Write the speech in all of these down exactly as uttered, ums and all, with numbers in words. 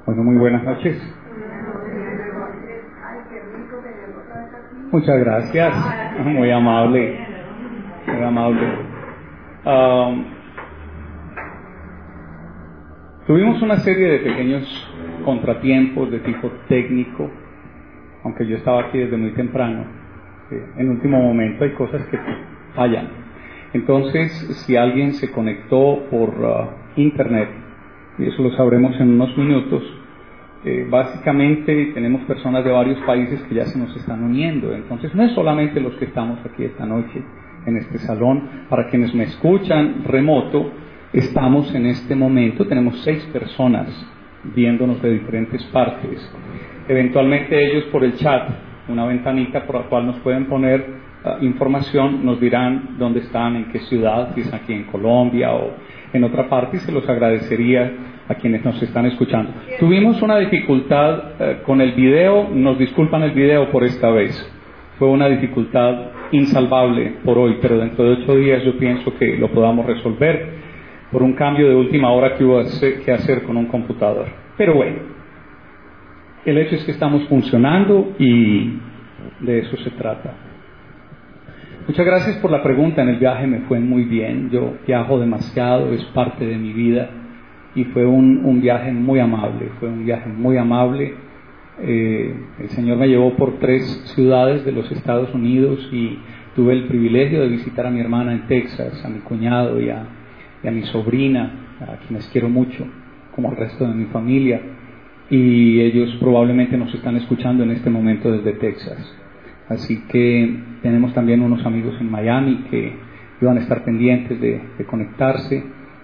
Bueno, muy buenas noches. Muchas gracias. Muy amable. Muy amable. Um, tuvimos una serie de pequeños contratiempos de tipo técnico, aunque yo estaba aquí desde muy temprano. En último momento hay cosas que fallan. Entonces, si alguien se conectó por uh, internet, y eso lo sabremos en unos minutos, eh, básicamente tenemos personas de varios países que ya se nos están uniendo. Entonces, no es solamente los que estamos aquí esta noche en este salón. Para quienes me escuchan remoto, estamos en este momento, tenemos seis personas viéndonos de diferentes partes. Eventualmente ellos por el chat, una ventanita por la cual nos pueden poner uh, información, nos dirán dónde están, en qué ciudad, si es aquí en Colombia o en otra parte, y se los agradecería a quienes nos están escuchando. Tuvimos una dificultad uh, con el video, nos disculpan el video por esta vez. Fue una dificultad insalvable por hoy, pero dentro de ocho días yo pienso que lo podamos resolver por un cambio de última hora que hubo que hacer con un computador. Pero bueno, el hecho es que estamos funcionando y de eso se trata. Muchas gracias por la pregunta. En el viaje me fue muy bien. Yo viajo demasiado, es parte de mi vida y fue un, un viaje muy amable. Fue un viaje muy amable. Eh, el Señor me llevó por tres ciudades de los Estados Unidos y tuve el privilegio de visitar a mi hermana en Texas, a mi cuñado y a, y a mi sobrina, a quienes quiero mucho, como al resto de mi familia. Y ellos probablemente nos están escuchando en este momento desde Texas. Así que tenemos también unos amigos en Miami que iban a estar pendientes de, de conectarse.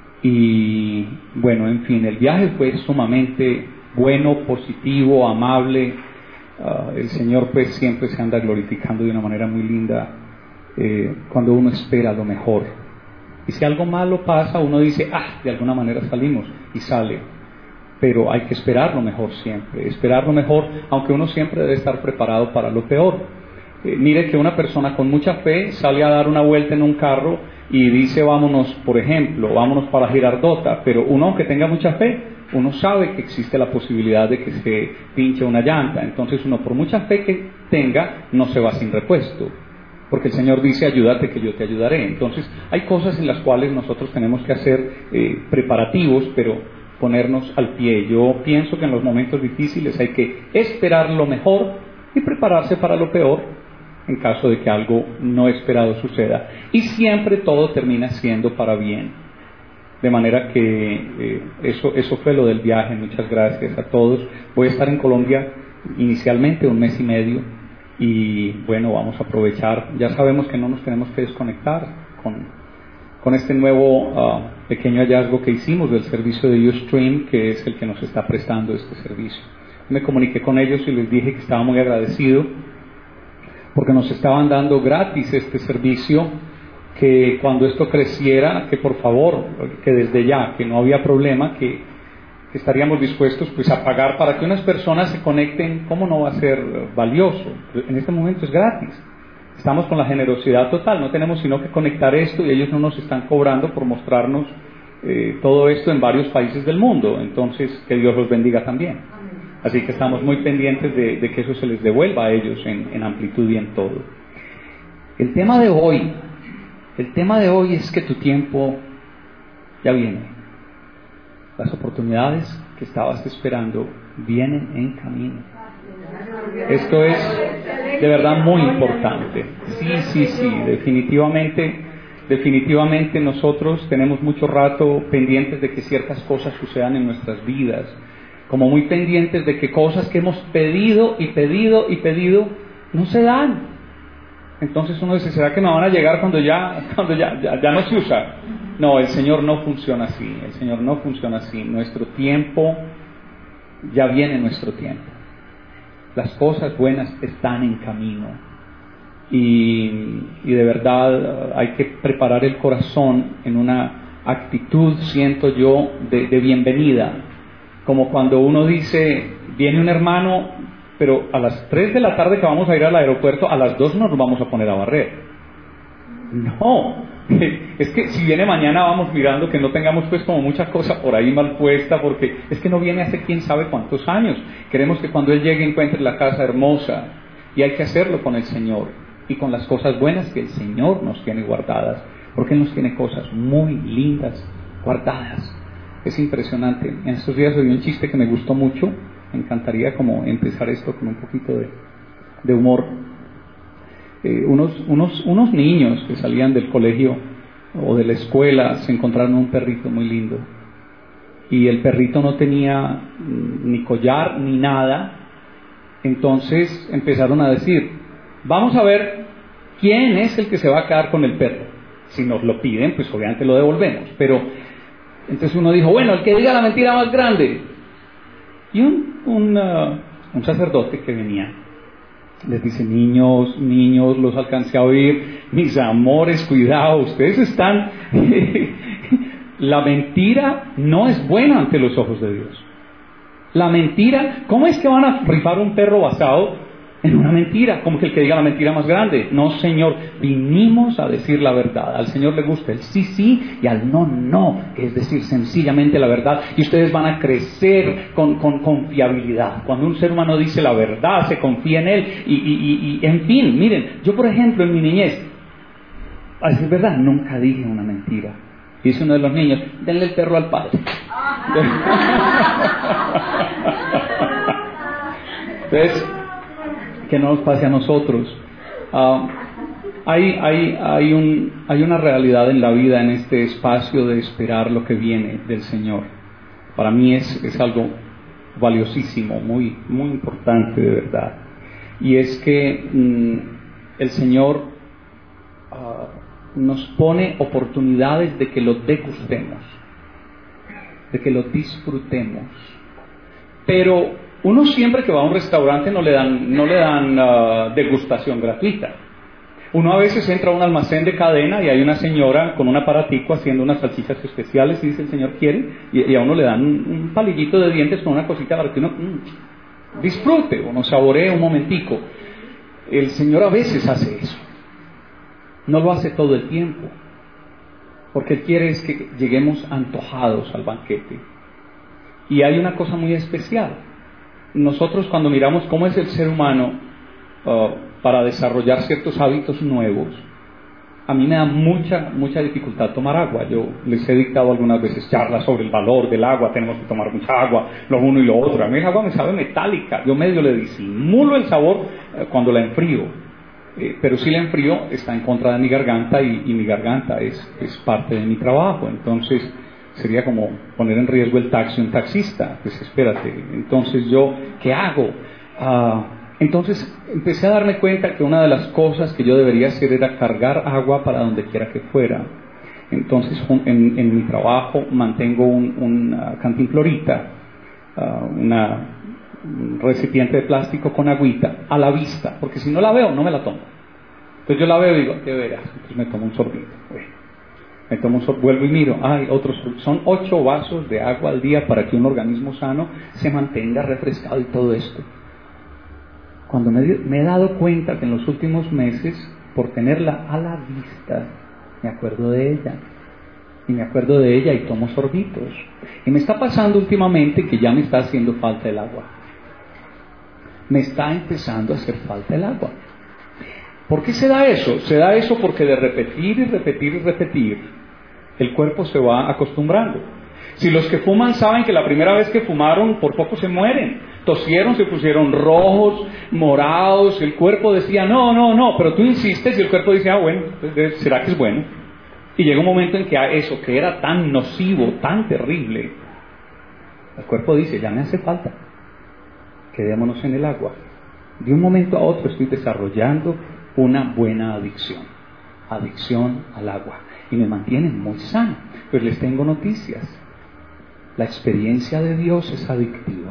Y bueno, en fin, el viaje fue sumamente bueno, positivo, amable. Uh, el Señor pues siempre se anda glorificando de una manera muy linda eh, cuando uno espera lo mejor. Y si algo malo pasa, uno dice, ah, de alguna manera salimos, y sale. Pero hay que esperar lo mejor siempre, esperar lo mejor, aunque uno siempre debe estar preparado para lo peor. Eh, mire que una persona con mucha fe sale a dar una vuelta en un carro y dice vámonos, por ejemplo, vámonos para Girardota, pero uno aunque tenga mucha fe, uno sabe que existe la posibilidad de que se pinche una llanta. Entonces uno por mucha fe que tenga no se va sin repuesto, porque el Señor dice ayúdate que yo te ayudaré. Entonces hay cosas en las cuales nosotros tenemos que hacer eh, preparativos, pero ponernos al pie. Yo pienso que en los momentos difíciles hay que esperar lo mejor y prepararse para lo peor en caso de que algo no esperado suceda. Y siempre todo termina siendo para bien. De manera que eh, eso, eso fue lo del viaje. Muchas gracias a todos. Voy a estar en Colombia inicialmente un mes y medio y bueno, vamos a aprovechar. Ya sabemos que no nos tenemos que desconectar con con este nuevo uh, pequeño hallazgo que hicimos del servicio de Ustream, que es el que nos está prestando este servicio. Me comuniqué con ellos y les dije que estaba muy agradecido porque nos estaban dando gratis este servicio, que cuando esto creciera, que por favor, que desde ya, que no había problema, que, que estaríamos dispuestos pues a pagar para que unas personas se conecten. ¿Cómo no va a ser valioso? En este momento es gratis. Estamos con la generosidad total, no tenemos sino que conectar esto y ellos no nos están cobrando por mostrarnos eh, todo esto en varios países del mundo. Entonces, que Dios los bendiga también. Así que estamos muy pendientes de, de que eso se les devuelva a ellos en, en amplitud y en todo. El tema de hoy, el tema de hoy es que tu tiempo ya viene. Las oportunidades que estabas esperando vienen en camino. Esto es de verdad muy importante. Sí, sí, sí, definitivamente, definitivamente nosotros tenemos mucho rato pendientes de que ciertas cosas sucedan en nuestras vidas, como muy pendientes de que cosas que hemos pedido y pedido y pedido no se dan. Entonces uno dice, ¿será que no van a llegar cuando ya, cuando ya, ya, ya no se usa? No, el Señor no funciona así, el Señor no funciona así. Nuestro tiempo, ya viene nuestro tiempo. Las cosas buenas están en camino y, y de verdad hay que preparar el corazón en una actitud, siento yo, de, de bienvenida. Como cuando uno dice, viene un hermano, pero a las tres de la tarde que vamos a ir al aeropuerto, a las dos nos vamos a poner a barrer. No, es que si viene mañana vamos mirando que no tengamos pues como mucha cosa por ahí mal puesta, porque es que no viene hace quién sabe cuántos años. Queremos que cuando Él llegue encuentre la casa hermosa, y hay que hacerlo con el Señor y con las cosas buenas que el Señor nos tiene guardadas, porque Él nos tiene cosas muy lindas guardadas. Es impresionante. En estos días oí un chiste que me gustó mucho. Me encantaría como empezar esto con un poquito de, de humor. Eh, unos, unos, unos niños que salían del colegio o de la escuela se encontraron un perrito muy lindo. Y el perrito no tenía ni collar ni nada. Entonces empezaron a decir, vamos a ver quién es el que se va a quedar con el perro. Si nos lo piden, pues obviamente lo devolvemos. Pero entonces uno dijo, bueno, el que diga la mentira más grande. Y un, un, uh, un sacerdote que venía les dice, niños, niños, los alcancé a oír, mis amores, cuidado, ustedes están... La mentira no es buena ante los ojos de Dios. La mentira, ¿cómo es que van a rifar un perro basado en una mentira? Como que el que diga la mentira más grande. No, Señor, vinimos a decir la verdad. Al Señor le gusta el sí, sí, y al no, no, que es decir sencillamente la verdad. Y ustedes van a crecer con, con confiabilidad. Cuando un ser humano dice la verdad, se confía en él. Y, y, y, y en fin, miren, yo por ejemplo en mi niñez, a decir verdad, nunca dije una mentira. Dice uno de los niños, denle el perro al padre. Entonces, que no nos pase a nosotros. Uh, hay, hay, hay, un, hay una realidad en la vida, en este espacio de esperar lo que viene del Señor. Para mí es, es algo valiosísimo, muy, muy importante de verdad. Y es que mm, el Señor uh, nos pone oportunidades de que lo degustemos, de que lo disfrutemos. Pero uno siempre que va a un restaurante no le dan, no le dan uh, degustación gratuita. Uno a veces entra a un almacén de cadena y hay una señora con un aparatico haciendo unas salchichas especiales y dice, el Señor quiere, y, y a uno le dan un, un palillito de dientes con una cosita para que uno mmm, disfrute, uno saboree un momentico. El Señor a veces hace eso. No lo hace todo el tiempo, porque Él quiere es que lleguemos antojados al banquete. Y hay una cosa muy especial. Nosotros cuando miramos cómo es el ser humano uh, para desarrollar ciertos hábitos nuevos, a mí me da mucha, mucha dificultad tomar agua. Yo les he dictado algunas veces charlas sobre el valor del agua, tenemos que tomar mucha agua, lo uno y lo otro. A mí el agua me sabe metálica, yo medio le disimulo el sabor uh, cuando la enfrío. Eh, pero si la enfrío está en contra de mi garganta y, y mi garganta es, es parte de mi trabajo. Entonces sería como poner en riesgo el taxi un taxista. Pues espérate, entonces yo, ¿qué hago? Uh, entonces empecé a darme cuenta que una de las cosas que yo debería hacer era cargar agua para donde quiera que fuera. Entonces en, en mi trabajo mantengo un, una cantimplorita, uh, una un recipiente de plástico con agüita a la vista, porque si no la veo no me la tomo. Entonces yo la veo y digo, ¿qué verás? Entonces me tomo un sorbito. Bueno, me tomo un sorbito, vuelvo y miro, ay, otros, son ocho vasos de agua al día para que un organismo sano se mantenga refrescado y todo esto. Cuando me, me he dado cuenta que en los últimos meses, por tenerla a la vista, me acuerdo de ella. Y me acuerdo de ella y tomo sorbitos. Y me está pasando últimamente que ya me está haciendo falta el agua. Me está empezando a hacer falta el agua. ¿Por qué se da eso? Se da eso porque de repetir y repetir y repetir, el cuerpo se va acostumbrando. Si los que fuman saben que la primera vez que fumaron, por poco se mueren. Tosieron, se pusieron rojos, morados, el cuerpo decía, no, no, no, pero tú insistes y el cuerpo dice, ah, bueno, ¿será que es bueno? Y llega un momento en que eso que era tan nocivo, tan terrible, el cuerpo dice, ya me hace falta. Quedémonos en el agua. De un momento a otro estoy desarrollando una buena adicción. Adicción al agua. Y me mantienen muy sano. Pues les tengo noticias. La experiencia de Dios es adictiva.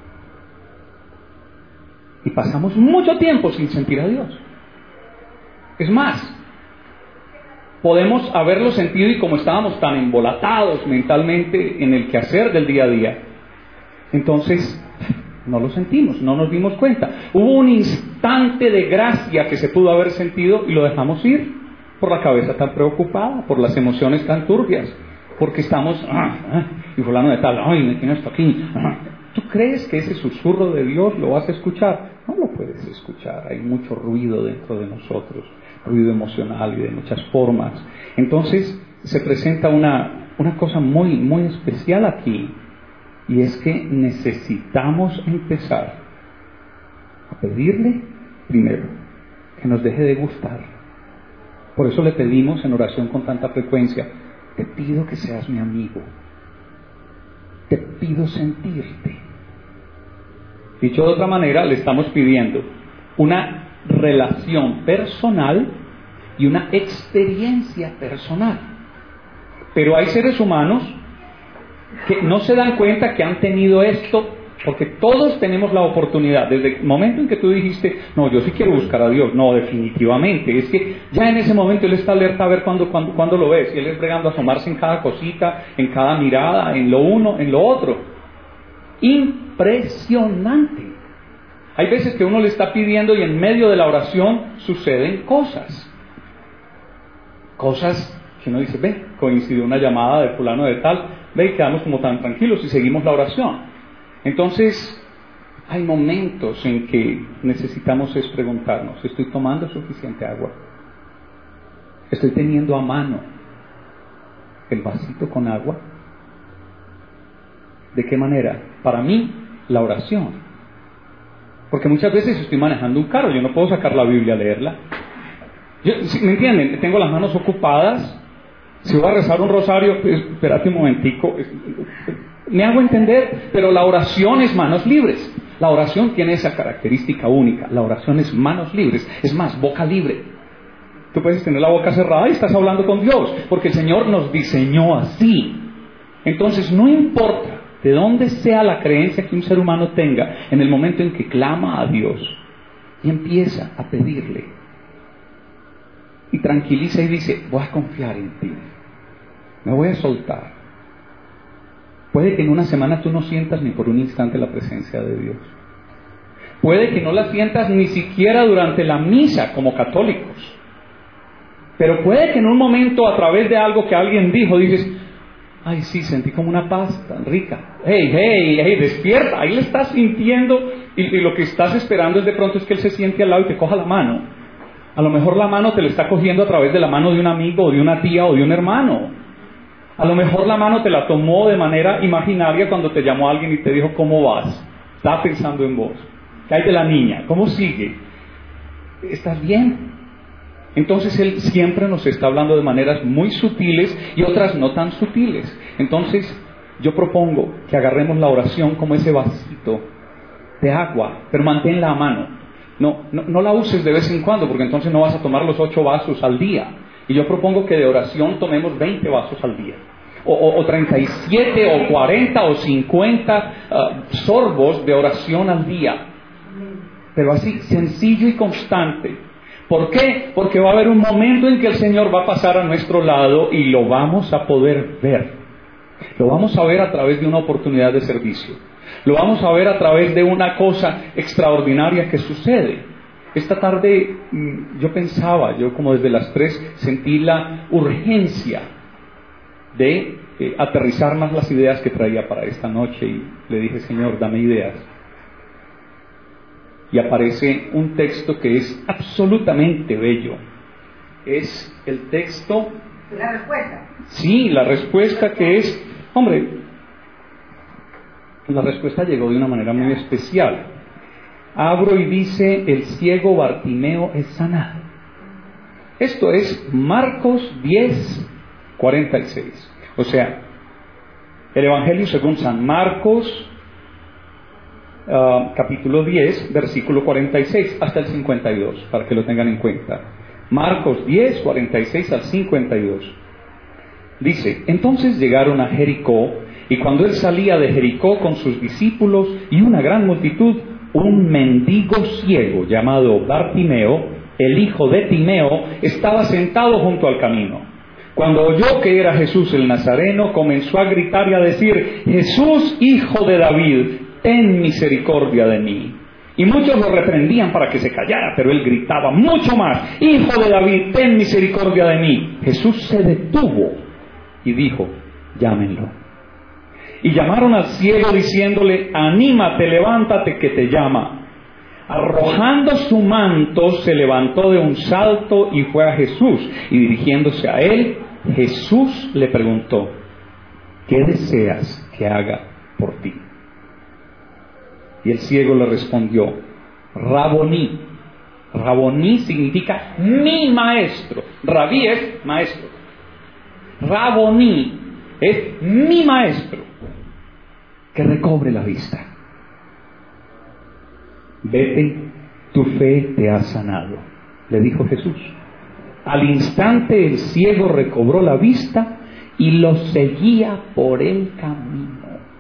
Y pasamos mucho tiempo sin sentir a Dios. Es más, podemos haberlo sentido y como estábamos tan embolatados mentalmente en el quehacer del día a día, entonces no lo sentimos, no nos dimos cuenta. Hubo un instante de gracia que se pudo haber sentido y lo dejamos ir por la cabeza tan preocupada, por las emociones tan turbias, porque estamos, ah, ah, y fulano de tal, ay, me tiene esto aquí. Ah. ¿Tú crees que ese susurro de Dios lo vas a escuchar? No lo puedes escuchar, hay mucho ruido dentro de nosotros, ruido emocional y de muchas formas. Entonces se presenta una, una cosa muy, muy especial aquí, y es que necesitamos empezar a pedirle primero que nos deje de gustar. Por eso le pedimos en oración con tanta frecuencia: te pido que seas mi amigo, te pido sentirte. Dicho de otra manera, le estamos pidiendo una relación personal y una experiencia personal. Pero hay seres humanos que no se dan cuenta que han tenido esto, porque todos tenemos la oportunidad. Desde el momento en que tú dijiste, no, yo sí quiero buscar a Dios, no, definitivamente, es que ya en ese momento Él está alerta a ver cuándo, cuándo, cuándo lo ves, y Él es bregando a asomarse en cada cosita, en cada mirada, en lo uno, en lo otro. Impresionante. Hay veces que uno le está pidiendo y en medio de la oración suceden cosas. Cosas que uno dice, ve, coincidió una llamada de fulano de tal, ve, y quedamos como tan tranquilos y seguimos la oración. Entonces, hay momentos en que necesitamos es preguntarnos, ¿estoy tomando suficiente agua? ¿Estoy teniendo a mano el vasito con agua? ¿De qué manera? Para mí, la oración. Porque muchas veces estoy manejando un carro, yo no puedo sacar la Biblia a leerla. Yo, ¿me entienden? Tengo las manos ocupadas. Si voy a rezar un rosario, pues, espérate un momentico. Me hago entender, pero la oración es manos libres. La oración tiene esa característica única. La oración es manos libres. Es más, boca libre. Tú puedes tener la boca cerrada y estás hablando con Dios, porque el Señor nos diseñó así. Entonces, no importa de dónde sea la creencia que un ser humano tenga, en el momento en que clama a Dios y empieza a pedirle y tranquiliza y dice, voy a confiar en ti, me voy a soltar. Puede que en una semana tú no sientas ni por un instante la presencia de Dios. Puede que no la sientas ni siquiera durante la misa como católicos. Pero puede que en un momento, a través de algo que alguien dijo, dices, ay, sí, sentí como una paz tan rica. Hey, hey, hey, despierta. Ahí le estás sintiendo y, y lo que estás esperando es de pronto es que Él se siente al lado y te coja la mano. A lo mejor la mano te la está cogiendo a través de la mano de un amigo o de una tía o de un hermano. A lo mejor la mano te la tomó de manera imaginaria cuando te llamó alguien y te dijo, ¿cómo vas? Estaba pensando en vos. ¿Qué hay de la niña? ¿Cómo sigue? ¿Estás bien? Entonces Él siempre nos está hablando de maneras muy sutiles y otras no tan sutiles. Entonces yo propongo que agarremos la oración como ese vasito de agua, pero manténla a mano. No, no, no la uses de vez en cuando, porque entonces no vas a tomar los ocho vasos al día. Y yo propongo que de oración tomemos veinte vasos al día. O, o, o treinta y siete, o cuarenta, o cincuenta uh, sorbos de oración al día. Pero así, sencillo y constante. ¿Por qué? Porque va a haber un momento en que el Señor va a pasar a nuestro lado y lo vamos a poder ver. Lo vamos a ver a través de una oportunidad de servicio. Lo vamos a ver a través de una cosa extraordinaria que sucede. Esta tarde yo pensaba, yo como desde las tres sentí la urgencia de eh, aterrizar más las ideas que traía para esta noche y le dije, Señor, dame ideas. Y aparece un texto que es absolutamente bello. Es el texto... ¿La respuesta? Sí, la respuesta que es... Hombre, la respuesta llegó de una manera muy especial. Abro y dice, el ciego Bartimeo es sanado. Esto es Marcos diez, cuarenta y seis. O sea, el Evangelio según San Marcos... Uh, capítulo diez, versículo cuarenta y seis hasta el cincuenta y dos, para que lo tengan en cuenta. Marcos diez, cuarenta y seis al cincuenta y dos. Dice, entonces llegaron a Jericó, y cuando él salía de Jericó con sus discípulos y una gran multitud, un mendigo ciego llamado Bartimeo, el hijo de Timeo, estaba sentado junto al camino. Cuando oyó que era Jesús el Nazareno, comenzó a gritar y a decir, Jesús, hijo de David, ten misericordia de mí. Y muchos lo reprendían para que se callara, pero él gritaba mucho más: Hijo de David, ten misericordia de mí. Jesús se detuvo y dijo: llámenlo. Y llamaron al ciego diciéndole: anímate, levántate, que te llama. Arrojando su manto, se levantó de un salto y fue a Jesús. Y dirigiéndose a él, Jesús le preguntó: ¿qué deseas que haga por ti? Y el ciego le respondió: Raboní. Raboní significa mi maestro. Rabí es maestro. Raboní es mi maestro. Que recobre la vista. Vete, tu fe te ha sanado, le dijo Jesús. Al instante el ciego recobró la vista y lo seguía por el camino.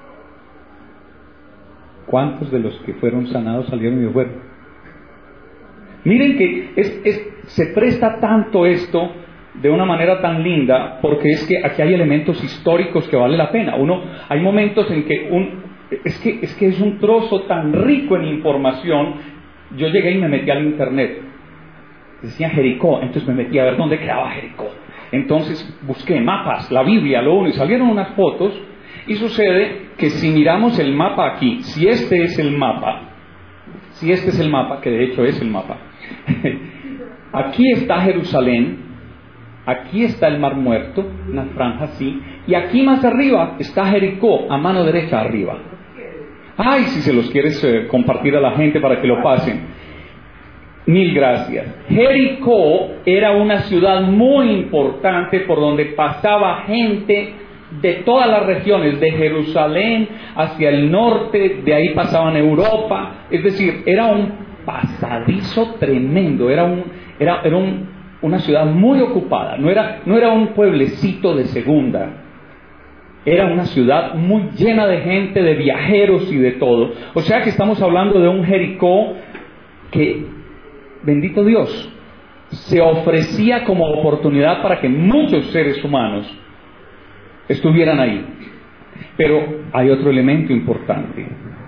¿Cuántos de los que fueron sanados salieron y fueron? Miren que es, es, se presta tanto esto de una manera tan linda, porque es que aquí hay elementos históricos que vale la pena. Uno, hay momentos en que un, es que es que es un trozo tan rico en información. Yo llegué y me metí al internet. Decía Jericó, entonces me metí a ver dónde quedaba Jericó. Entonces busqué mapas, la Biblia, lo uno, y salieron unas fotos. Y sucede que si miramos el mapa aquí, si este es el mapa, si este es el mapa, que de hecho es el mapa, aquí está Jerusalén, aquí está el Mar Muerto, una franja así, y aquí más arriba está Jericó, a mano derecha arriba. Ay, si se los quieres eh, compartir a la gente para que lo pasen. Mil gracias. Jericó era una ciudad muy importante por donde pasaba gente de todas las regiones, de Jerusalén hacia el norte, de ahí pasaban a Europa. Es decir, era un pasadizo tremendo, era un, era, era un, una ciudad muy ocupada, no era, no era un pueblecito de segunda. Era una ciudad muy llena de gente, de viajeros y de todo. O sea que estamos hablando de un Jericó que, bendito Dios, se ofrecía como oportunidad para que muchos seres humanos estuvieran ahí. Pero hay otro elemento importante.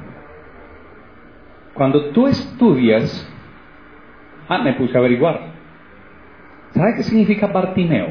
Cuando tú estudias, ah, me puse a averiguar. ¿Sabe qué significa Bartimeo?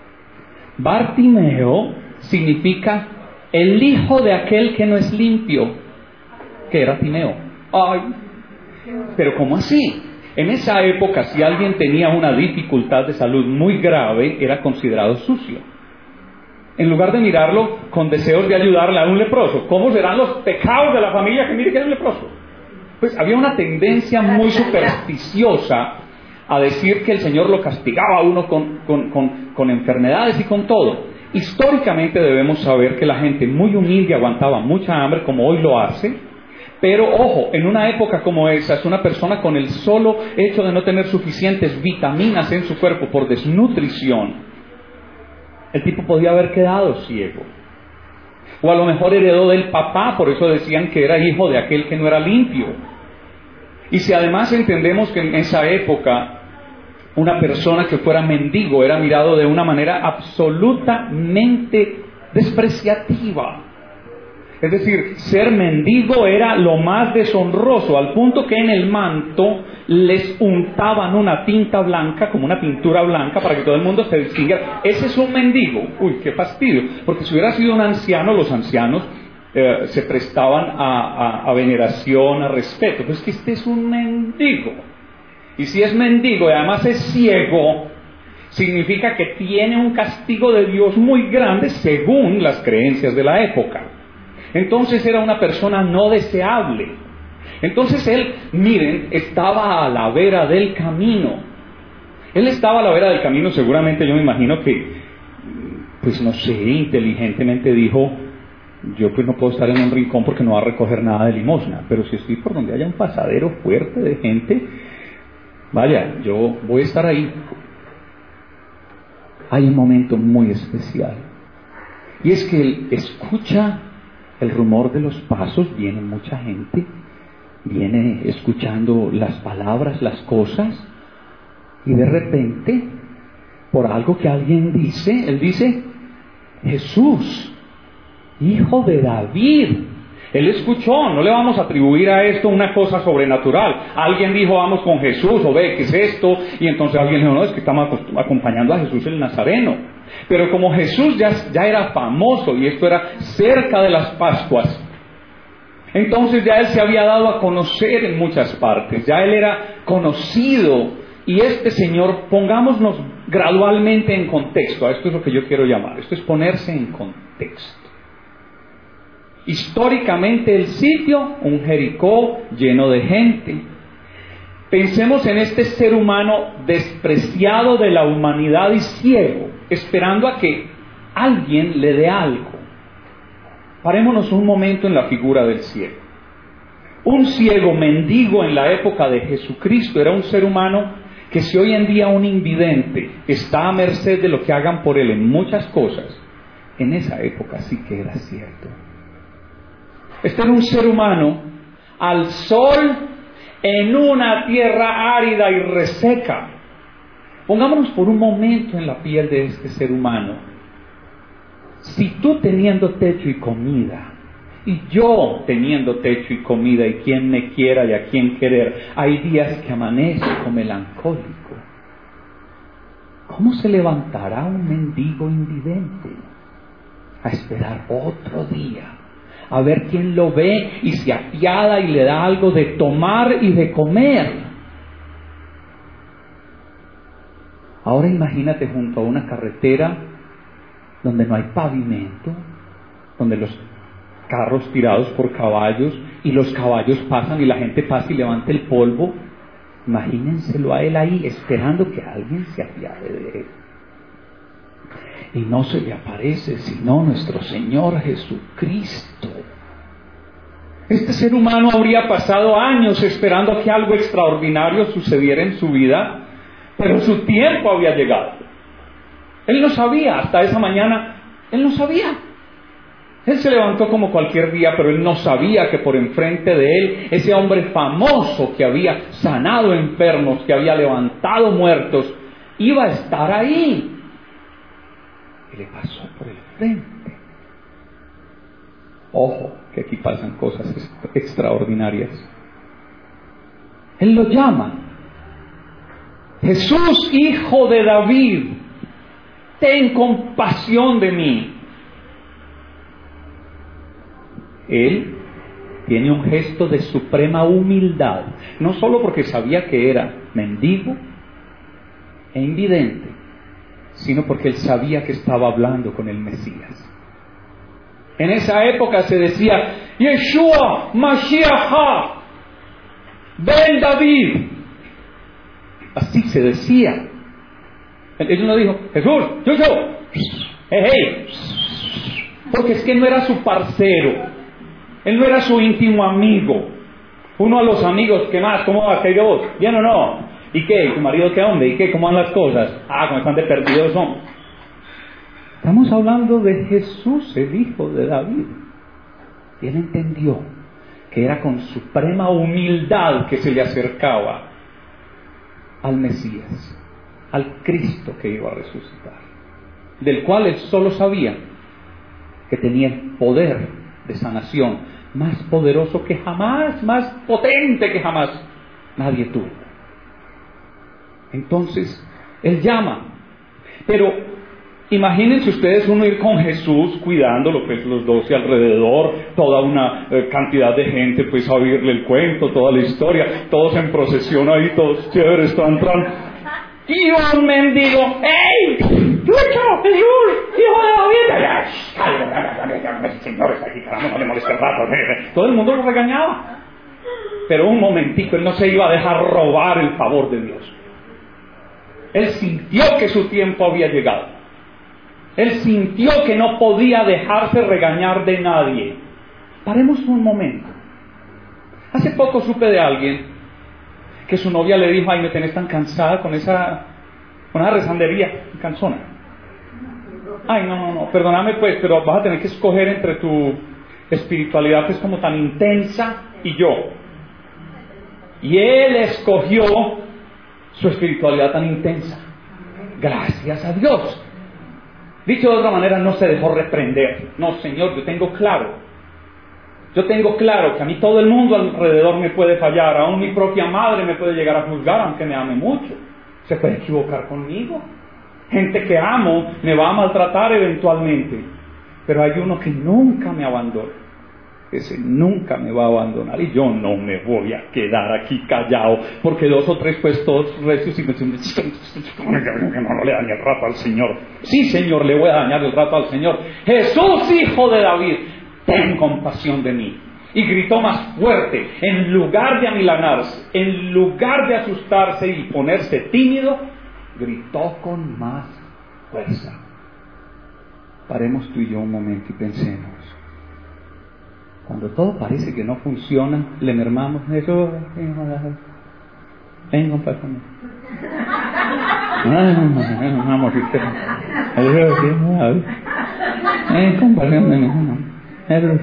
Bartimeo significa el hijo de aquel que no es limpio, que era Timeo. Ay, pero ¿cómo así? En esa época, si alguien tenía una dificultad de salud muy grave, era considerado sucio. En lugar de mirarlo con deseos de ayudarle a un leproso, ¿cómo serán los pecados de la familia que mire que es un leproso? Pues había una tendencia muy supersticiosa a decir que el Señor lo castigaba a uno con, con, con, con enfermedades y con todo. Históricamente debemos saber que la gente muy humilde aguantaba mucha hambre, como hoy lo hace, pero ojo, en una época como esa, es una persona con el solo hecho de no tener suficientes vitaminas en su cuerpo por desnutrición, el tipo podía haber quedado ciego. O a lo mejor heredó del papá, por eso decían que era hijo de aquel que no era limpio. Y si además entendemos que en esa época una persona que fuera mendigo era mirado de una manera absolutamente despreciativa. Es decir, ser mendigo era lo más deshonroso, al punto que en el manto les untaban una tinta blanca, como una pintura blanca, para que todo el mundo se distinguiera. Ese es un mendigo. Uy, qué fastidio. Porque si hubiera sido un anciano, los ancianos eh, se prestaban a, a, a veneración, a respeto. Pues que este es un mendigo. Y si es mendigo y además es ciego, significa que tiene un castigo de Dios muy grande según las creencias de la época. Entonces era una persona no deseable. Entonces él, miren, estaba a la vera del camino. Él estaba a la vera del camino, seguramente yo me imagino que, pues no sé, inteligentemente dijo: yo pues no puedo estar en un rincón porque no va a recoger nada de limosna, pero si estoy por donde haya un pasadero fuerte de gente, vaya, yo voy a estar ahí. Hay un momento muy especial, y es que él escucha el rumor de los pasos, viene mucha gente, viene escuchando las palabras, las cosas, y de repente, por algo que alguien dice, él dice: Jesús, hijo de David. Él escuchó, no le vamos a atribuir a esto una cosa sobrenatural. Alguien dijo, vamos con Jesús, o ve, ¿qué es esto? Y entonces alguien dijo, no, es que estamos acompañando a Jesús el Nazareno. Pero como Jesús ya, ya era famoso, y esto era cerca de las Pascuas, entonces ya Él se había dado a conocer en muchas partes, ya Él era conocido. Y este Señor, pongámonos gradualmente en contexto, a esto es lo que yo quiero llamar, esto es ponerse en contexto. Históricamente el sitio, un Jericó lleno de gente. Pensemos en este ser humano despreciado de la humanidad y ciego, esperando a que alguien le dé algo. Parémonos un momento en la figura del ciego. Un ciego mendigo en la época de Jesucristo era un ser humano que, si hoy en día un invidente está a merced de lo que hagan por él en muchas cosas, en esa época sí que era cierto. Este era un ser humano al sol en una tierra árida y reseca. Pongámonos por un momento en la piel de este ser humano. Si tú teniendo techo y comida, y yo teniendo techo y comida, y quien me quiera y a quien querer, hay días que amanezco melancólico, ¿cómo se levantará un mendigo invidente a esperar otro día, a ver quién lo ve y se apiada y le da algo de tomar y de comer? Ahora imagínate junto a una carretera donde no hay pavimento, donde los carros tirados por caballos y los caballos pasan y la gente pasa y levanta el polvo. Imagínenselo a él ahí esperando que alguien se apiade de él. Y no se le aparece sino nuestro Señor Jesucristo. Este ser humano habría pasado años esperando que algo extraordinario sucediera en su vida, pero su tiempo había llegado. Él no sabía, hasta esa mañana, él no sabía. Él se levantó como cualquier día, pero él no sabía que por enfrente de él, ese hombre famoso que había sanado enfermos, que había levantado muertos, iba a estar ahí. Y le pasó por el frente. Ojo, que aquí pasan cosas extraordinarias. Él lo llama: Jesús, hijo de David, ten compasión de mí. Él tiene un gesto de suprema humildad, no solo porque sabía que era mendigo e invidente, sino porque él sabía que estaba hablando con el Mesías. En esa época se decía: Yeshua, Mashiach, Ben David. Así se decía. Él no dijo: Jesús, yo, yo, hey, hey, porque es que no era su parcero. Él no era su íntimo amigo. Uno a los amigos, ¿qué más? ¿Cómo va? ¿Qué hay de vos? ¿Bien o no? ¿Y qué? ¿Tu marido qué onda? ¿Y qué? ¿Cómo van las cosas? Ah, ¿cómo están de perdidos son? Estamos hablando de Jesús, el hijo de David. Y él entendió que era con suprema humildad que se le acercaba al Mesías, al Cristo que iba a resucitar, del cual él solo sabía que tenía el poder de sanación más poderoso que jamás, más potente que jamás nadie tuvo. Entonces él llama, pero imagínense ustedes uno ir con Jesús cuidando lo que es los doce alrededor, toda una eh, cantidad de gente pues a oírle el cuento, toda la historia, todos en procesión ahí, todos chéveres, están entrando, y un mendigo: ¡Ey! ¡Chucho! ¡Jesús! ¡Hijo de David! Señor, está aquí, caramba, no le moleste el rato. Todo el mundo lo regañaba. Pero un momentico, él no se iba a dejar robar el favor de Dios. Él sintió que su tiempo había llegado. Él sintió que no podía dejarse regañar de nadie. Paremos un momento. Hace poco supe de alguien que su novia le dijo: ay, me tenés tan cansada con esa, con esa rezandería, cansona. Ay, no, no, no, perdóname pues, pero vas a tener que escoger entre tu espiritualidad que es como tan intensa y yo. Y él escogió su espiritualidad tan intensa. Gracias a Dios. Dicho de otra manera, no se dejó reprender. No, Señor, yo tengo claro Yo tengo claro que a mí todo el mundo alrededor me puede fallar, aún mi propia madre me puede llegar a juzgar aunque me ame mucho. Se puede equivocar conmigo. Gente que amo me va a maltratar eventualmente, pero hay uno que nunca me abandona. Ese nunca me va a abandonar y yo no me voy a quedar aquí callado porque dos o tres pues todos recios y me dicen que no le dañe el rato al Señor. Sí, Señor, le voy a dañar el rato al Señor. Jesús, hijo de David, ten compasión de mí. Y gritó más fuerte, en lugar de amilanarse, en lugar de asustarse y ponerse tímido, gritó con más fuerza. Paremos tú y yo un momento y pensemos. Cuando todo parece que no funciona, le mermamos. Jesús, ven, compasión. Vamos, ven, compasión de mí.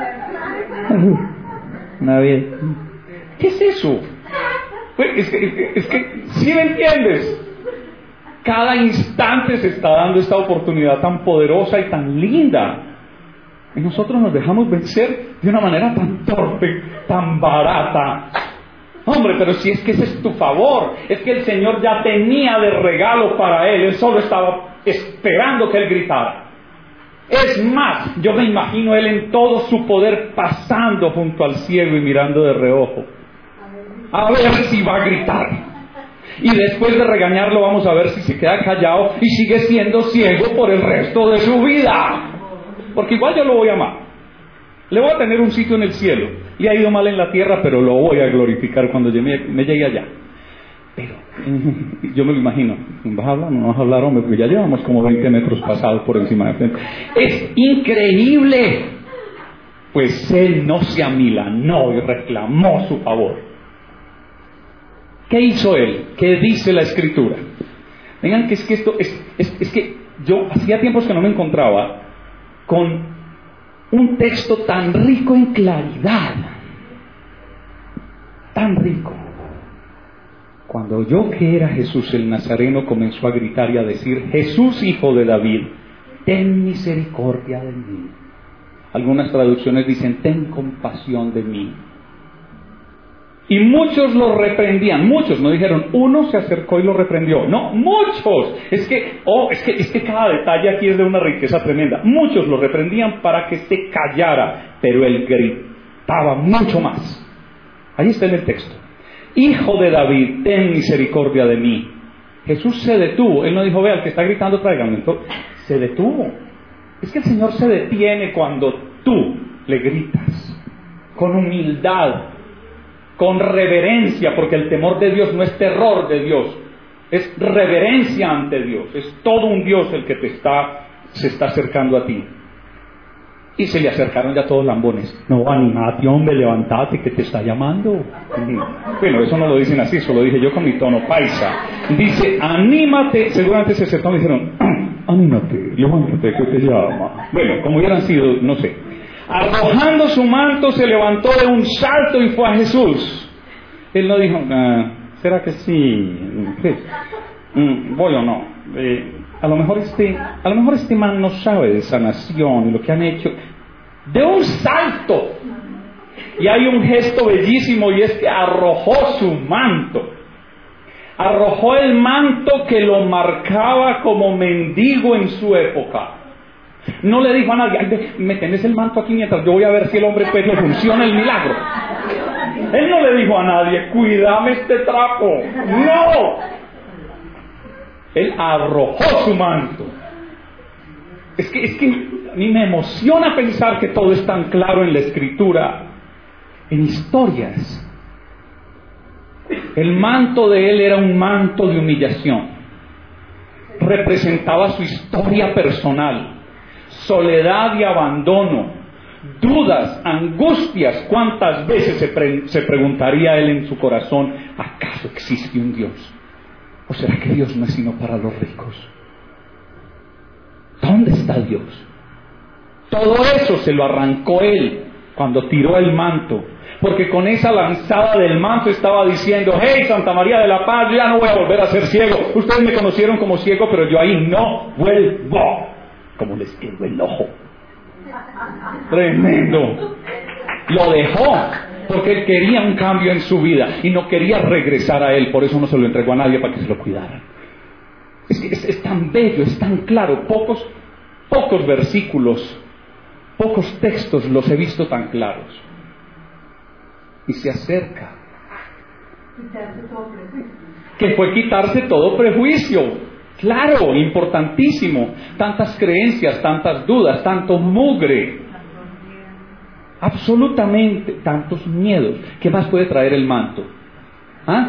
Nadie. ¿Qué es eso? Pues es que, es que, es que ¿sí me entiendes? Cada instante se está dando esta oportunidad tan poderosa y tan linda. Y nosotros nos dejamos vencer de una manera tan torpe, tan barata. Hombre, pero si es que ese es tu favor, es que el Señor ya tenía de regalo para él, él solo estaba esperando que él gritara. Es más, yo me imagino él en todo su poder pasando junto al ciego y mirando de reojo. A ver si va a gritar. Y después de regañarlo vamos a ver si se queda callado y sigue siendo ciego por el resto de su vida. Porque igual yo lo voy a amar. Le voy a tener un sitio en el cielo. Le ha ido mal en la tierra, pero lo voy a glorificar cuando yo me, me llegue allá. Pero yo me lo imagino. ¿Vas a hablar? No vas a hablar, hombre, porque ya llevamos como veinte metros pasados por encima de él. Es increíble. Pues él no se amilanó y reclamó su favor. ¿Qué hizo él? ¿Qué dice la Escritura? Vengan, que es que esto es, es, es que yo hacía tiempos que no me encontraba con un texto tan rico en claridad, tan rico. Cuando oyó que era Jesús el Nazareno, comenzó a gritar y a decir: Jesús, hijo de David, ten misericordia de mí. Algunas traducciones dicen: ten compasión de mí. Y muchos lo reprendían, muchos, no dijeron uno se acercó y lo reprendió, no, muchos. Es que, oh, es que, es que cada detalle aquí es de una riqueza tremenda. Muchos lo reprendían para que se callara, pero él gritaba mucho más. Ahí está en el texto: Hijo de David, ten misericordia de mí. Jesús se detuvo, él no dijo: vea, el que está gritando, tráigame. Entonces, se detuvo. Es que el Señor se detiene cuando tú le gritas, con humildad, con reverencia, porque el temor de Dios no es terror de Dios, es reverencia ante Dios. Es todo un Dios el que te está, se está acercando a ti. Y se le acercaron ya todos lambones. No, animate, hombre, levantate, que te está llamando. Bueno, eso no lo dicen así, eso lo dije yo con mi tono paisa. Dice: anímate. Seguramente se acercaron y dijeron: anímate, levántate, que te llama. Bueno, como hubieran sido, no sé. Arrojando su manto, se levantó de un salto y fue a Jesús. Él no dijo: ah, ¿será que sí? ¿Qué? Mm, ¿Voy o no? Eh, a lo mejor este, a lo mejor este man no sabe de sanación y lo que han hecho. De un salto. Y hay un gesto bellísimo, y es que arrojó su manto. Arrojó el manto que lo marcaba como mendigo en su época. No le dijo a nadie: ay, me tenés el manto aquí mientras yo voy a ver si el hombre pues le funciona el milagro. Él no le dijo a nadie: cuídame este trapo. No. Él arrojó su manto. Es que, es que a mí me emociona pensar que todo es tan claro en la Escritura, en historias. El manto de él era un manto de humillación. Representaba su historia personal. Soledad y abandono, dudas, angustias. ¿Cuántas veces se, pre- se preguntaría él en su corazón: ¿acaso existe un Dios? ¿O será que Dios no es sino para los ricos? ¿Dónde está Dios? Todo eso se lo arrancó él cuando tiró el manto, porque con esa lanzada del manto estaba diciendo: hey, Santa María de la Paz, yo ya no voy a volver a ser ciego. Ustedes me conocieron como ciego, pero yo ahí no vuelvo. Como les quedó el ojo. Tremendo. Lo dejó porque él quería un cambio en su vida y no quería regresar a él. Por eso no se lo entregó a nadie para que se lo cuidara. Es, es, es tan bello, es tan claro. Pocos, pocos versículos, pocos textos los he visto tan claros. Y se acerca. Que fue quitarse todo prejuicio. Claro, importantísimo. Tantas creencias, tantas dudas, tanto mugre. Absolutamente, tantos miedos. ¿Qué más puede traer el manto? ¿Ah?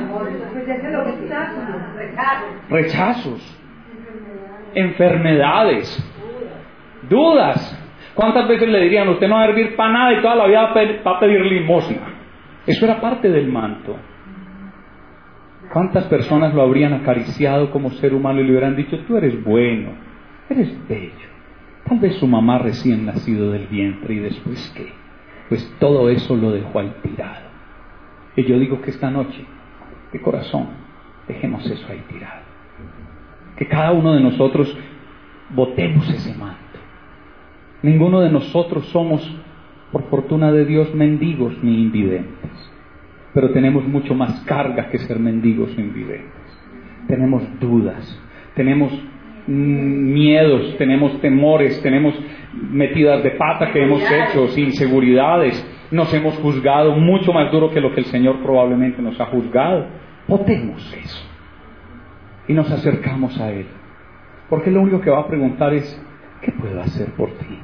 Rechazos. Enfermedades. Dudas. ¿Cuántas veces le dirían, usted no va a servir para nada y toda la vida va a pedir limosna? Eso era parte del manto. ¿Cuántas personas lo habrían acariciado como ser humano y le hubieran dicho, tú eres bueno, eres bello? Tal vez su mamá recién nacido del vientre y después ¿qué? Pues todo eso lo dejó ahí tirado. Y yo digo que esta noche, de corazón, dejemos eso ahí tirado. Que cada uno de nosotros botemos ese manto. Ninguno de nosotros somos, por fortuna de Dios, mendigos ni invidentes. Pero tenemos mucho más carga que ser mendigos o invidentes. Tenemos dudas, tenemos miedos, tenemos temores, tenemos metidas de pata que hemos hecho, inseguridades. Nos hemos juzgado mucho más duro que lo que el Señor probablemente nos ha juzgado. Botemos eso y nos acercamos a Él. Porque lo único que va a preguntar es, ¿qué puedo hacer por ti?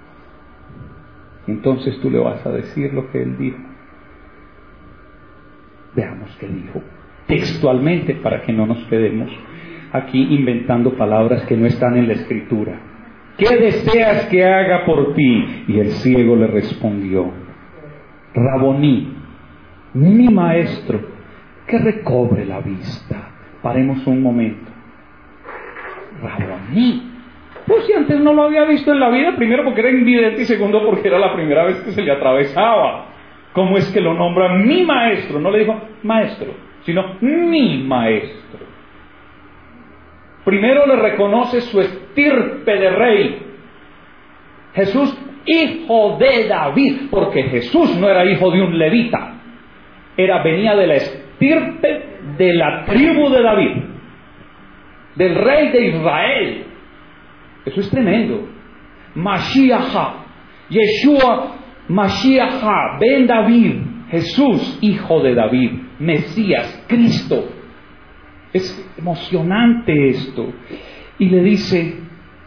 Y entonces tú le vas a decir lo que Él dijo. Veamos qué dijo textualmente para que no nos quedemos aquí inventando palabras que no están en la Escritura. ¿Qué deseas que haga por ti? Y el ciego le respondió, Raboní, mi maestro, que recobre la vista. Paremos un momento. Raboní. Pues si antes no lo había visto en la vida, primero porque era invidente y segundo porque era la primera vez que se le atravesaba. ¿Cómo es que lo nombra mi maestro? No le dijo maestro, sino mi maestro. Primero le reconoce su estirpe de rey. Jesús, hijo de David, porque Jesús no era hijo de un levita. Era, venía de la estirpe de la tribu de David, del rey de Israel. Eso es tremendo. Mashiach, Yeshua Mashiach, Ben David, Jesús, hijo de David, Mesías, Cristo. Es emocionante esto. Y le dice,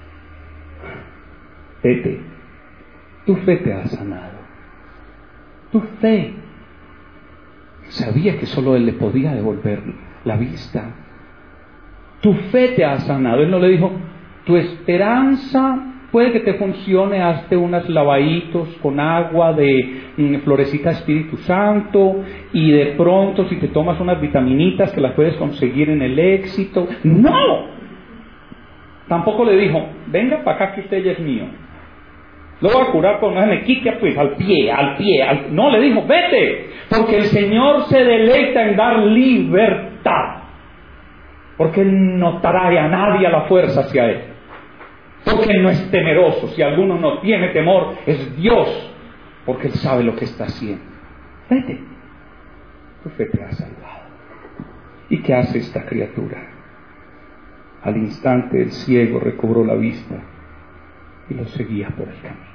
vete, tu fe te ha sanado. Tu fe. Sabía que solo Él le podía devolver la vista. Tu fe te ha sanado. Él no le dijo, tu esperanza puede que te funcione, hazte unos lavaditos con agua de mm, florecita Espíritu Santo y de pronto si te tomas unas vitaminitas que las puedes conseguir en el Éxito. ¡No! Tampoco le dijo, venga para acá que usted ya es mío. Lo voy a curar con una mequica, pues al pie, al pie. Al... No, le dijo, vete, porque el Señor se deleita en dar libertad. Porque Él no trae a nadie a la fuerza hacia Él. Porque Él no es temeroso. Si alguno no tiene temor, es Dios, porque Él sabe lo que está haciendo. Vete, tu fe te ha salvado. ¿Y qué hace esta criatura? Al instante el ciego recobró la vista y lo seguía por el camino.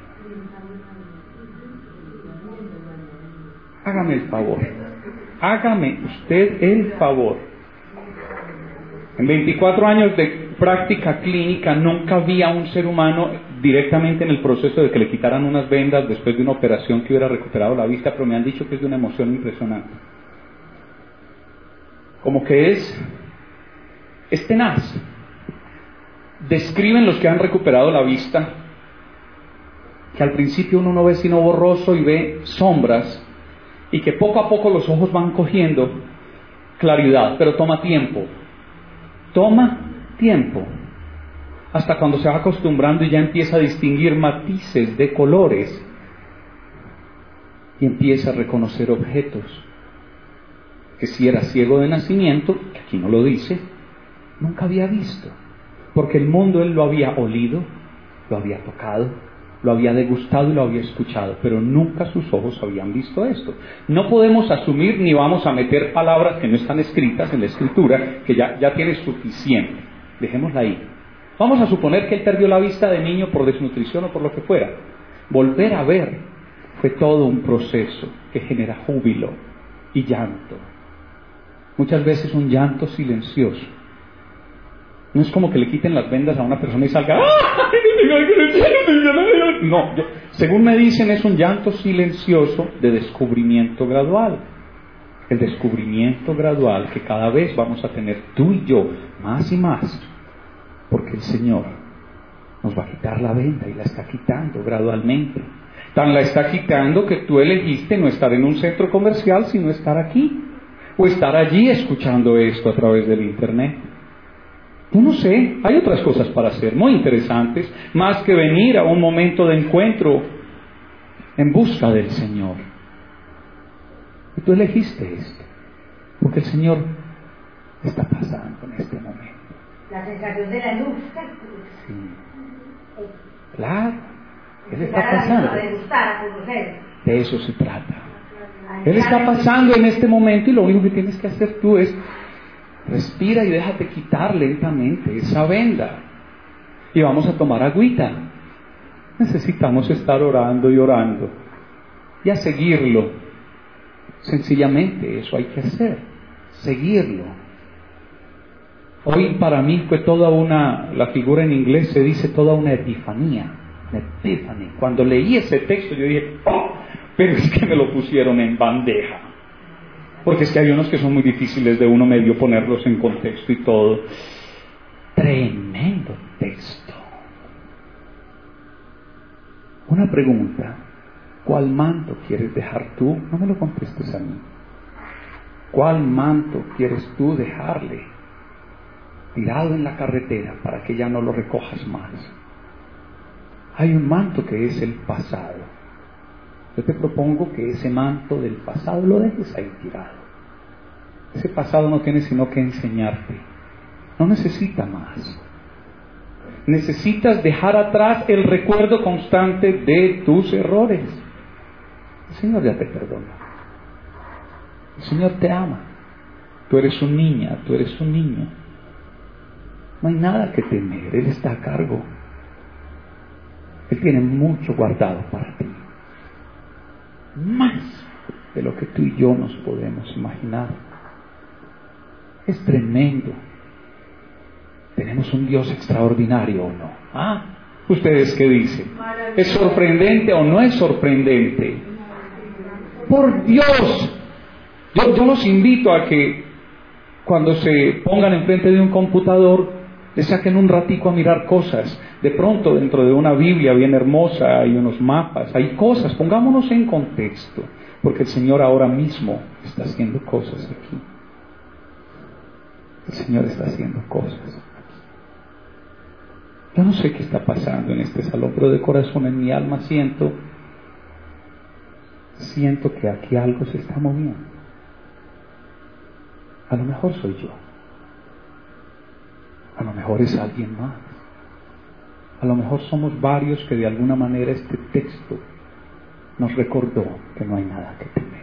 Hágame el favor, hágame usted el favor. En veinticuatro años de práctica clínica nunca vi a un ser humano directamente en el proceso de que le quitaran unas vendas después de una operación que hubiera recuperado la vista, pero me han dicho que es de una emoción impresionante. Como que es, es tenaz. Describen los que han recuperado la vista que al principio uno no ve sino borroso y ve sombras y que poco a poco los ojos van cogiendo claridad, pero toma tiempo. Toma tiempo, hasta cuando se va acostumbrando y ya empieza a distinguir matices de colores y empieza a reconocer objetos que si era ciego de nacimiento, que aquí no lo dice, nunca había visto, porque el mundo él lo había olido, lo había tocado, lo había degustado y lo había escuchado, pero nunca sus ojos habían visto esto. No podemos asumir ni vamos a meter palabras que no están escritas en la Escritura, que ya, ya tiene suficiente. Dejémosla ahí. Vamos a suponer que él perdió la vista de niño por desnutrición o por lo que fuera. Volver a ver fue todo un proceso que genera júbilo y llanto. Muchas veces un llanto silencioso. No es como que le quiten las vendas a una persona y salga. No, yo, según me dicen, es un llanto silencioso de descubrimiento gradual. El descubrimiento gradual que cada vez vamos a tener tú y yo, más y más, porque el Señor nos va a quitar la venda y la está quitando gradualmente. Tan la está quitando que tú elegiste no estar en un centro comercial, sino estar aquí, o estar allí escuchando esto a través del internet. Yo no sé, hay otras cosas para hacer muy interesantes, más que venir a un momento de encuentro en busca del Señor. Y tú elegiste esto, porque el Señor está pasando en este momento. La sensación de la luz. Sí. Claro, Él está pasando. De eso se trata. Él está pasando en este momento y lo único que tienes que hacer tú es respira y déjate quitar lentamente esa venda. Y vamos a tomar agüita. Necesitamos estar orando y orando. Y a seguirlo. Sencillamente eso hay que hacer. Seguirlo. Hoy para mí fue toda una, la figura en inglés se dice toda una epifanía. Una epiphany. Cuando leí ese texto yo dije, ¡oh! Pero es que me lo pusieron en bandeja. Porque es que hay unos que son muy difíciles de uno medio ponerlos en contexto y todo. Tremendo texto. Una pregunta. ¿Cuál manto quieres dejar tú? No me lo contestes a mí. ¿Cuál manto quieres tú dejarle tirado en la carretera para que ya no lo recojas más? Hay un manto que es el pasado. Yo te propongo que ese manto del pasado lo dejes ahí tirado. Ese pasado no tiene sino que enseñarte. No necesita más. Necesitas dejar atrás el recuerdo constante de tus errores. El Señor ya te perdona. El Señor te ama. Tú eres una niña, tú eres un niño. No hay nada que temer. Él está a cargo. Él tiene mucho guardado para ti. Más de lo que tú y yo nos podemos imaginar. Es tremendo. Tenemos un Dios extraordinario, ¿o no? ¿Ah? ¿Ustedes qué dicen? ¿Es sorprendente o no es sorprendente? Por Dios, yo, yo los invito a que cuando se pongan enfrente de un computador le saquen un ratico a mirar cosas. De pronto dentro de una Biblia bien hermosa hay unos mapas, hay cosas, pongámonos en contexto, porque el Señor ahora mismo está haciendo cosas aquí. El Señor está haciendo cosas aquí. Yo no sé qué está pasando en este salón, pero de corazón en mi alma siento, siento que aquí algo se está moviendo. A lo mejor soy yo. A lo mejor es alguien más. A lo mejor somos varios que de alguna manera este texto nos recordó que no hay nada que temer.